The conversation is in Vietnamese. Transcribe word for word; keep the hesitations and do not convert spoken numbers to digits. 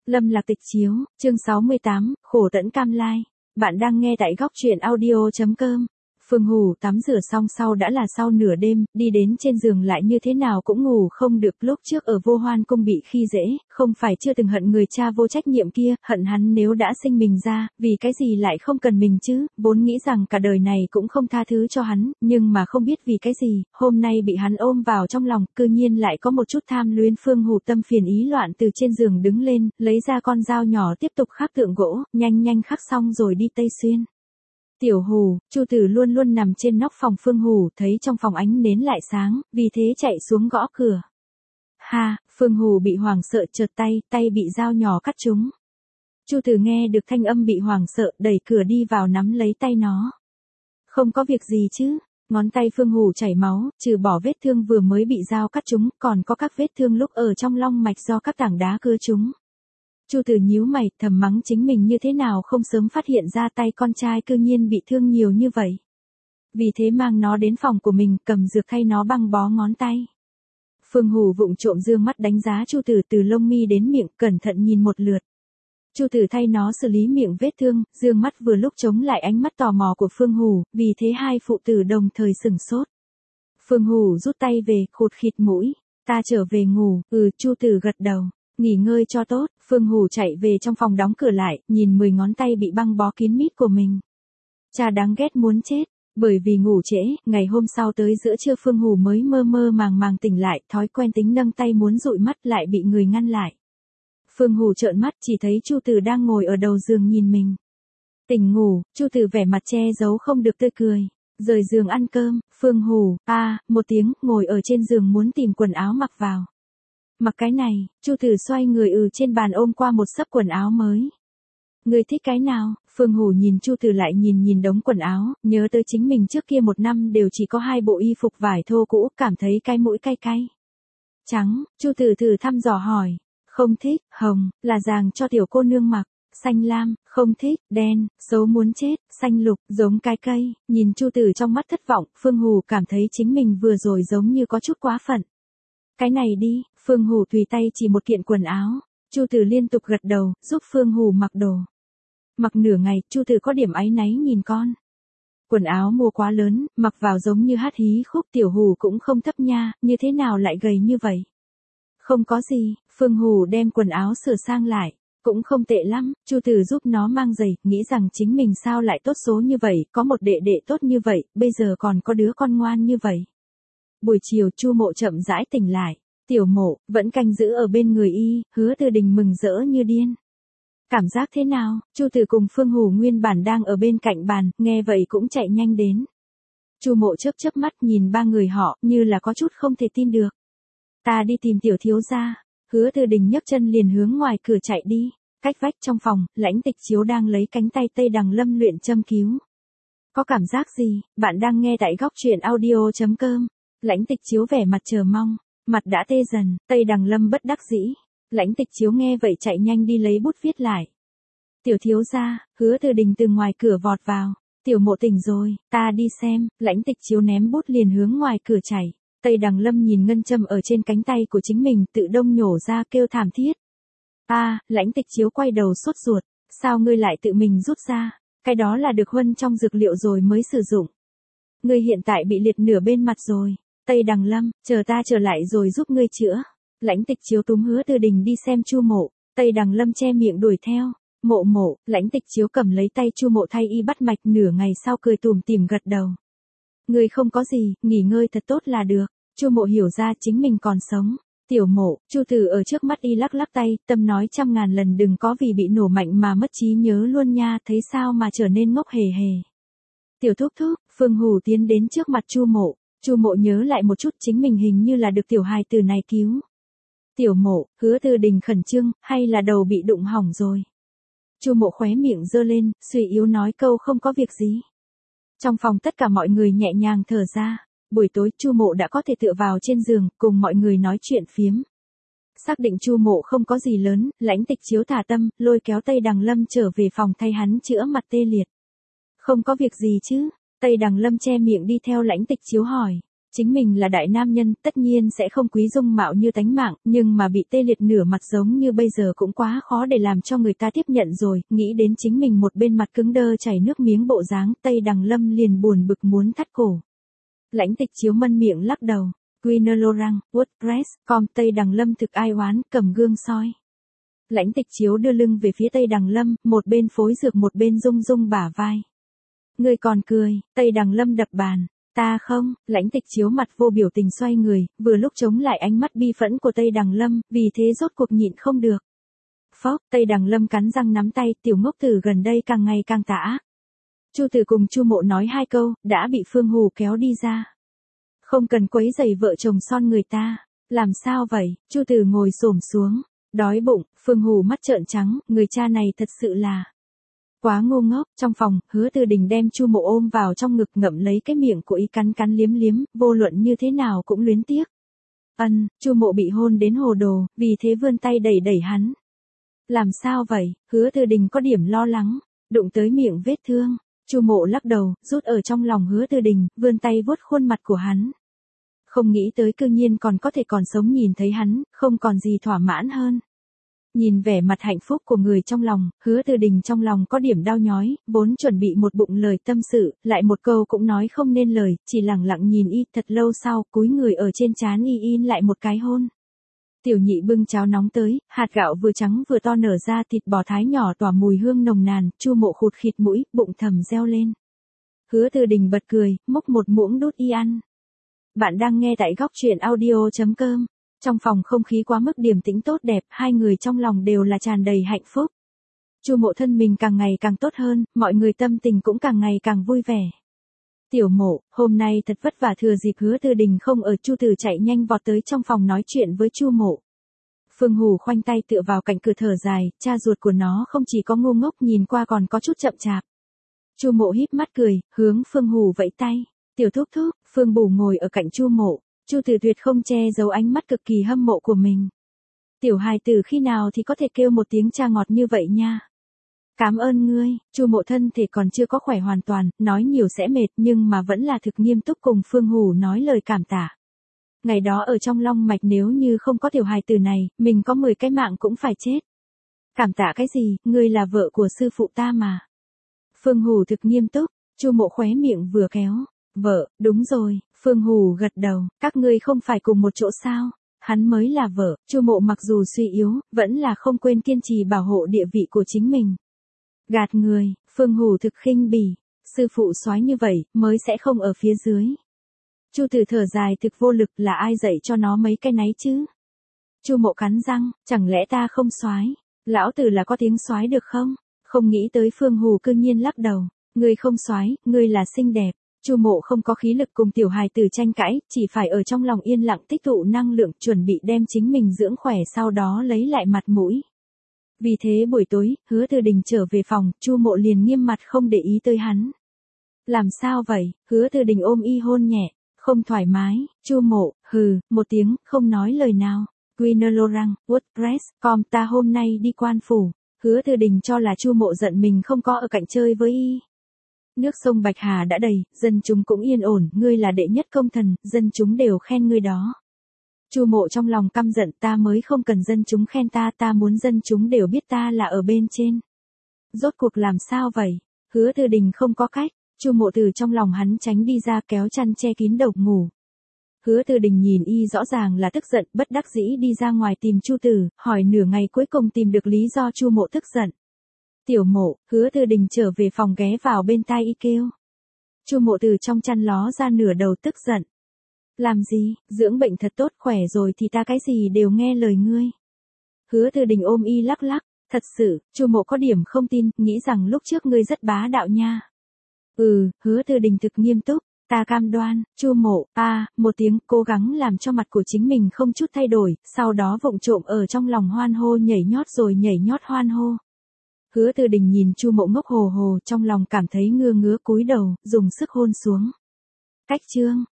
Lâm Lạc Tịch chiếu, chương sáu mươi tám, khổ tẫn cam lai. Bạn đang nghe tại góc truyện audio.com. Phương Hủ tắm rửa xong sau đã là sau nửa đêm, đi đến trên giường lại như thế nào cũng ngủ không được. Lúc trước ở Vô Hoan Cung bị khi dễ, không phải chưa từng hận người cha vô trách nhiệm kia, hận hắn nếu đã sinh mình ra, vì cái gì lại không cần mình chứ, vốn nghĩ rằng cả đời này cũng không tha thứ cho hắn, nhưng mà không biết vì cái gì, hôm nay bị hắn ôm vào trong lòng, cư nhiên lại có một chút tham luyến. Phương Hủ tâm phiền ý loạn từ trên giường đứng lên, lấy ra con dao nhỏ tiếp tục khắc tượng gỗ, nhanh nhanh khắc xong rồi đi Tây Xuyên. Tiểu Hủ, Chu Tử luôn luôn nằm trên nóc phòng Phương Hủ thấy trong phòng ánh nến lại sáng, vì thế chạy xuống gõ cửa. Ha, Phương Hủ bị hoảng sợ trượt tay, tay bị dao nhỏ cắt trúng. Chu Tử nghe được thanh âm bị hoảng sợ, đẩy cửa đi vào nắm lấy tay nó. Không có việc gì chứ? Ngón tay Phương Hủ chảy máu, trừ bỏ vết thương vừa mới bị dao cắt trúng, còn có các vết thương lúc ở trong long mạch do các tảng đá cưa trúng. Chu Tử nhíu mày, thầm mắng chính mình như thế nào không sớm phát hiện ra tay con trai cư nhiên bị thương nhiều như vậy. Vì thế mang nó đến phòng của mình, cầm dược thay nó băng bó ngón tay. Phương Hủ vụng trộm dương mắt đánh giá Chu Tử từ lông mi đến miệng, cẩn thận nhìn một lượt. Chu Tử thay nó xử lý miệng vết thương, dương mắt vừa lúc chống lại ánh mắt tò mò của Phương Hủ, vì thế hai phụ tử đồng thời sửng sốt. Phương Hủ rút tay về, khụt khịt mũi, ta trở về ngủ. Ừ, Chu Tử gật đầu. Nghỉ ngơi cho tốt. Phương Hủ chạy về trong phòng đóng cửa lại, nhìn mười ngón tay bị băng bó kín mít của mình. Cha đáng ghét muốn chết. Bởi vì ngủ trễ, ngày hôm sau tới giữa trưa Phương Hủ mới mơ mơ màng màng tỉnh lại, thói quen tính nâng tay muốn dụi mắt lại bị người ngăn lại. Phương Hủ trợn mắt chỉ thấy Chu Tử đang ngồi ở đầu giường nhìn mình. Tỉnh ngủ, Chu Tử vẻ mặt che giấu không được tươi cười. Rời giường ăn cơm, Phương Hủ, a, à, một tiếng, ngồi ở trên giường muốn tìm quần áo mặc vào. Mặc cái này, Chu Tử xoay người ừ trên bàn ôm qua một xấp quần áo mới. Người thích cái nào? Phương Hủ nhìn Chu Tử lại nhìn nhìn đống quần áo, nhớ tới chính mình trước kia một năm đều chỉ có hai bộ y phục vải thô cũ, cảm thấy cái mũi cay cay. Trắng, Chu Tử thử thăm dò hỏi. Không thích. Hồng, là dàng cho tiểu cô nương mặc. Xanh lam, không thích. Đen, xấu muốn chết. Xanh lục, giống cái cây. Nhìn Chu Tử trong mắt thất vọng, Phương Hủ cảm thấy chính mình vừa rồi giống như có chút quá phận. Cái này đi. Phương Hủ tùy tay chỉ một kiện quần áo. Chu Tử liên tục gật đầu, giúp Phương Hủ mặc đồ. Mặc nửa ngày, Chu Tử có điểm áy náy nhìn con. Quần áo mua quá lớn, mặc vào giống như hát hí khúc. Tiểu Hủ cũng không thấp nha, như thế nào lại gầy như vậy? Không có gì. Phương Hủ đem quần áo sửa sang lại. Cũng không tệ lắm. Chu Tử giúp nó mang giày, nghĩ rằng chính mình sao lại tốt số như vậy, có một đệ đệ tốt như vậy, bây giờ còn có đứa con ngoan như vậy. Buổi chiều Chu Mộ chậm rãi tỉnh lại. Tiểu Mộ vẫn canh giữ ở bên người y, Hứa Từ Đình mừng rỡ như điên. Cảm giác thế nào? Chu Tử cùng Phương Hủ nguyên bản đang ở bên cạnh bàn, nghe vậy cũng chạy nhanh đến. Chu Mộ chớp chớp mắt nhìn ba người họ, như là có chút không thể tin được. Ta đi tìm tiểu thiếu gia. Hứa Từ Đình nhấc chân liền hướng ngoài cửa chạy đi. Cách vách trong phòng, Lãnh Tịch Chiếu đang lấy cánh tay Tây Đằng Lâm luyện châm cứu. Có cảm giác gì? Bạn đang nghe tại góc truyện audio.com. Lãnh Tịch Chiếu vẻ mặt chờ mong. Mặt đã tê dần, Tây Đằng Lâm bất đắc dĩ. Lãnh Tịch Chiếu nghe vậy chạy nhanh đi lấy bút viết lại. Tiểu thiếu gia, Hứa Từ Đình từ ngoài cửa vọt vào. Tiểu Mộ tỉnh rồi, ta đi xem. Lãnh Tịch Chiếu ném bút liền hướng ngoài cửa chạy. Tây Đằng Lâm nhìn ngân châm ở trên cánh tay của chính mình, tự đông nhổ ra kêu thảm thiết. A, à, Lãnh Tịch Chiếu quay đầu sốt ruột. Sao ngươi lại tự mình rút ra? Cái đó là được huân trong dược liệu rồi mới sử dụng. Ngươi hiện tại bị liệt nửa bên mặt rồi. Tây Đằng Lâm, chờ ta trở lại rồi giúp ngươi chữa. Lãnh Tịch Chiếu túm Hứa Từ Đình đi xem Chu Mộ. Tây Đằng Lâm che miệng đuổi theo. Mộ Mộ, Lãnh Tịch Chiếu cầm lấy tay Chu Mộ thay y bắt mạch, nửa ngày sau cười tủm tỉm gật đầu. Ngươi không có gì, nghỉ ngơi thật tốt là được. Chu Mộ hiểu ra chính mình còn sống. Tiểu Mộ, Chu Tử ở trước mắt y lắc lắc tay, tâm nói trăm ngàn lần đừng có vì bị nổ mạnh mà mất trí nhớ luôn nha, thấy sao mà trở nên ngốc hề hề. Tiểu thúc thúc, Phương Hủ tiến đến trước mặt Chu Mộ. Chu Mộ nhớ lại một chút, chính mình hình như là được tiểu hài tử này cứu. Tiểu Mộ, Hứa Từ Đình khẩn trương, hay là đầu bị đụng hỏng rồi? Chu Mộ khóe miệng giơ lên, suy yếu nói câu không có việc gì. Trong phòng tất cả mọi người nhẹ nhàng thở ra. Buổi tối Chu Mộ đã có thể tựa vào trên giường, cùng mọi người nói chuyện phiếm. Xác định Chu Mộ không có gì lớn, Lãnh Tịch Chiếu thả tâm, lôi kéo Tây Đằng Lâm trở về phòng thay hắn chữa mặt tê liệt. Không có việc gì chứ? Tây Đằng Lâm che miệng đi theo Lãnh Tịch Chiếu hỏi. Chính mình là đại nam nhân, tất nhiên sẽ không quý dung mạo như tánh mạng, nhưng mà bị tê liệt nửa mặt giống như bây giờ cũng quá khó để làm cho người ta tiếp nhận rồi, nghĩ đến chính mình một bên mặt cứng đơ chảy nước miếng bộ dáng, Tây Đằng Lâm liền buồn bực muốn thắt cổ. Lãnh Tịch Chiếu mân miệng lắc đầu, Queen Laurent, WordPress, com Tây Đằng Lâm thực ai oán, cầm gương soi. Lãnh Tịch Chiếu đưa lưng về phía Tây Đằng Lâm, một bên phối dược một bên rung rung bả vai. Người còn cười, Tây Đằng Lâm đập bàn. Ta không, Lãnh Tịch Chiếu mặt vô biểu tình xoay người, vừa lúc chống lại ánh mắt bi phẫn của Tây Đằng Lâm, vì thế rốt cuộc nhịn không được. Phốc, Tây Đằng Lâm cắn răng nắm tay, tiểu ngốc tử gần đây càng ngày càng tả. Chu Tử cùng Chu Mộ nói hai câu, đã bị Phương Hù kéo đi ra. Không cần quấy rầy vợ chồng son người ta. Làm sao vậy? Chu Tử ngồi xổm xuống, đói bụng. Phương Hù mắt trợn trắng, người cha này thật sự là quá ngu ngốc. Trong phòng, Hứa Từ Đình đem Chu Mộ ôm vào trong ngực, ngậm lấy cái miệng của y cắn cắn liếm liếm, vô luận như thế nào cũng luyến tiếc. Ân, Chu Mộ bị hôn đến hồ đồ, vì thế vươn tay đẩy đẩy hắn. Làm sao vậy? Hứa Từ Đình có điểm lo lắng, đụng tới miệng vết thương. Chu Mộ lắc đầu, rút ở trong lòng Hứa Từ Đình, vươn tay vuốt khuôn mặt của hắn. Không nghĩ tới cư nhiên còn có thể còn sống nhìn thấy hắn, không còn gì thỏa mãn hơn. Nhìn vẻ mặt hạnh phúc của người trong lòng, Hứa Từ Đình trong lòng có điểm đau nhói, vốn chuẩn bị một bụng lời tâm sự, lại một câu cũng nói không nên lời, chỉ lặng lặng nhìn y, thật lâu sau, cúi người ở trên trán y in lại một cái hôn. Tiểu Nhị bưng cháo nóng tới, hạt gạo vừa trắng vừa to nở ra, thịt bò thái nhỏ tỏa mùi hương nồng nàn, Chu Mộ khụt khịt mũi, bụng thầm reo lên. Hứa Từ Đình bật cười, múc một muỗng đút y ăn. Bạn đang nghe tại góc truyện audio chấm com. Trong phòng không khí quá mức điềm tĩnh tốt đẹp, hai người trong lòng đều là tràn đầy hạnh phúc. Chu Mộ thân mình càng ngày càng tốt hơn, mọi người tâm tình cũng càng ngày càng vui vẻ. Tiểu Mộ, hôm nay thật vất vả, thừa dịp Hứa Từ Đình không ở, Chu Tử chạy nhanh vọt tới trong phòng nói chuyện với Chu Mộ. Phương Hù khoanh tay tựa vào cạnh cửa thở dài, cha ruột của nó không chỉ có ngu ngốc, nhìn qua còn có chút chậm chạp. Chu Mộ híp mắt cười, hướng Phương Hù vẫy tay. Tiểu thúc thúc. Phương Bù ngồi ở cạnh Chu Mộ, Chu Tử tuyệt không che giấu ánh mắt cực kỳ hâm mộ của mình. Tiểu hài tử khi nào thì có thể kêu một tiếng cha ngọt như vậy nha. Cảm ơn ngươi. Chu Mộ thân thể còn chưa có khỏe hoàn toàn, nói nhiều sẽ mệt, nhưng mà vẫn là thực nghiêm túc cùng Phương Hù nói lời cảm tạ. Ngày đó ở trong long mạch, nếu như không có tiểu hài tử này, mình có mười cái mạng cũng phải chết. Cảm tạ cái gì, ngươi là vợ của sư phụ ta mà. Phương Hù thực nghiêm túc. Chu Mộ khóe miệng vừa kéo. Vợ, đúng rồi. Phương Hù gật đầu, các ngươi không phải cùng một chỗ sao? Hắn mới là vợ. Chu Mộ mặc dù suy yếu, vẫn là không quên kiên trì bảo hộ địa vị của chính mình. Gạt người. Phương Hù thực khinh bỉ. Sư phụ soái như vậy, mới sẽ không ở phía dưới. Chu Tử thở dài thực vô lực, là ai dạy cho nó mấy cái náy chứ? Chu Mộ cắn răng, chẳng lẽ ta không soái? Lão tử là có tiếng soái được không? Không nghĩ tới Phương Hù cư nhiên lắc đầu. Ngươi không soái, ngươi là xinh đẹp. Chu Mộ không có khí lực cùng tiểu hài tử tranh cãi, chỉ phải ở trong lòng yên lặng tích tụ năng lượng, chuẩn bị đem chính mình dưỡng khỏe, sau đó lấy lại mặt mũi. Vì thế buổi tối, Hứa Từ Đình trở về phòng, Chu Mộ liền nghiêm mặt không để ý tới hắn. Làm sao vậy? Hứa Từ Đình ôm y hôn nhẹ, không thoải mái. Chu Mộ, hừ, một tiếng, không nói lời nào. Queen Laurent, WordPress, com ta hôm nay đi quan phủ. Hứa Từ Đình cho là Chu Mộ giận mình không có ở cạnh chơi với y. Nước sông Bạch Hà đã đầy, dân chúng cũng yên ổn, ngươi là đệ nhất công thần, dân chúng đều khen ngươi đó. Chu Mộ trong lòng căm giận, ta mới không cần dân chúng khen ta, ta muốn dân chúng đều biết ta là ở bên trên. Rốt cuộc làm sao vậy? Hứa Từ Đình không có cách. Chu Mộ từ trong lòng hắn tránh đi ra, kéo chăn che kín đầu ngủ. Hứa Từ Đình nhìn y rõ ràng là tức giận, bất đắc dĩ đi ra ngoài tìm Chu Tử, hỏi nửa ngày cuối cùng tìm được lý do Chu Mộ tức giận. Tiểu Mộ. Hứa Từ Đình trở về phòng ghé vào bên tai y kêu. Chu Mộ từ trong chăn ló ra, nửa đầu tức giận. Làm gì, dưỡng bệnh thật tốt, khỏe rồi thì ta cái gì đều nghe lời ngươi. Hứa Từ Đình ôm y lắc lắc, thật sự. Chu Mộ có điểm không tin, nghĩ rằng lúc trước ngươi rất bá đạo nha. Ừ, Hứa Từ Đình thực nghiêm túc, ta cam đoan. Chu Mộ, a, à, một tiếng, cố gắng làm cho mặt của chính mình không chút thay đổi, sau đó vụng trộm ở trong lòng hoan hô nhảy nhót rồi nhảy nhót hoan hô. Hứa Từ Đình nhìn Chu Mộ ngốc hồ hồ, trong lòng cảm thấy ngưa ngứa, cúi đầu, dùng sức hôn xuống. Cách chương.